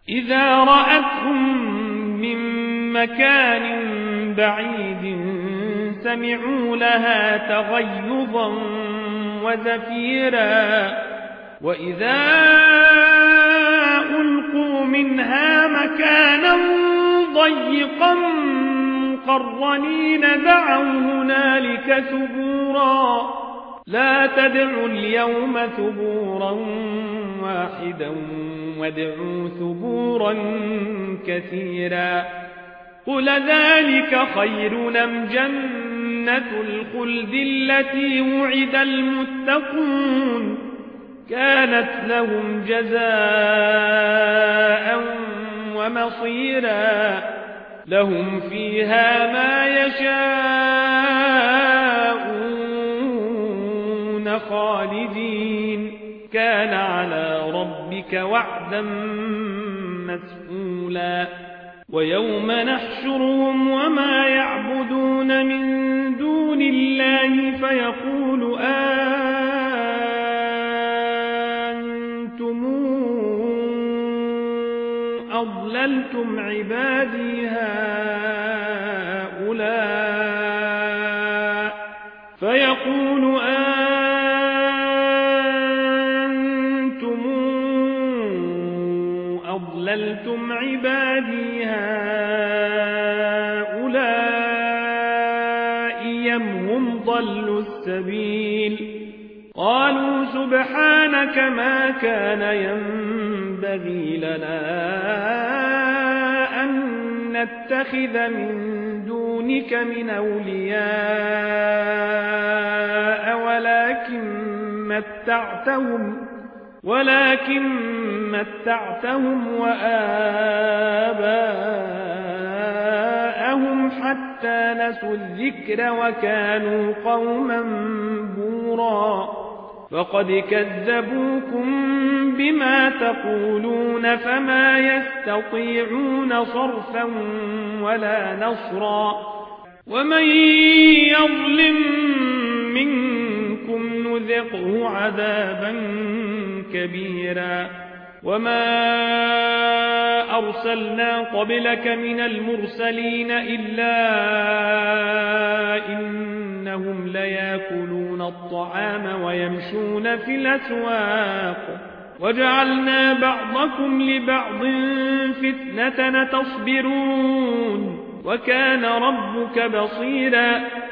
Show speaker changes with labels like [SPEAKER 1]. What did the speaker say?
[SPEAKER 1] إذا رأتهم من مكان بعيد سمعوا لها تغيظا وزفيرا وإذا ألقوا منها مكانا ضيقا مقرنين دعوا هنالك ثبورا لا تدعوا اليوم ثبورا واحدا وادعوا ثبورا كثيرا قل ذلك خير أم جنة الخلد التي وعد المتقون كانت لهم جزاء ومصيرا لهم فيها ما يشاءون خالدين كان على ربك وعدا مسئولا ويوم نحشرهم وما يعبدون من دون الله فيقول أنتم أضللتم عبادي هؤلاء فيقول أنتم أضللتم عبادي هؤلاء أم هم ضلوا السبيل قالوا سبحانك ما كان ينبغي لنا أن نتخذ من دونك من أولياء ولكن متعتهم وآباءهم حتى نسوا الذكر وكانوا قوما بورا فقد كذبوكم بما تقولون فما يستطيعون صرفا ولا نصرا ومن يظلم منكم نذقه عذابا كبيرا وما أرسلنا قبلك من المرسلين إلا إنهم ليأكلون الطعام ويمشون في الأسواق وجعلنا بعضكم لبعض فتنة تصبرون وكان ربك بصيرا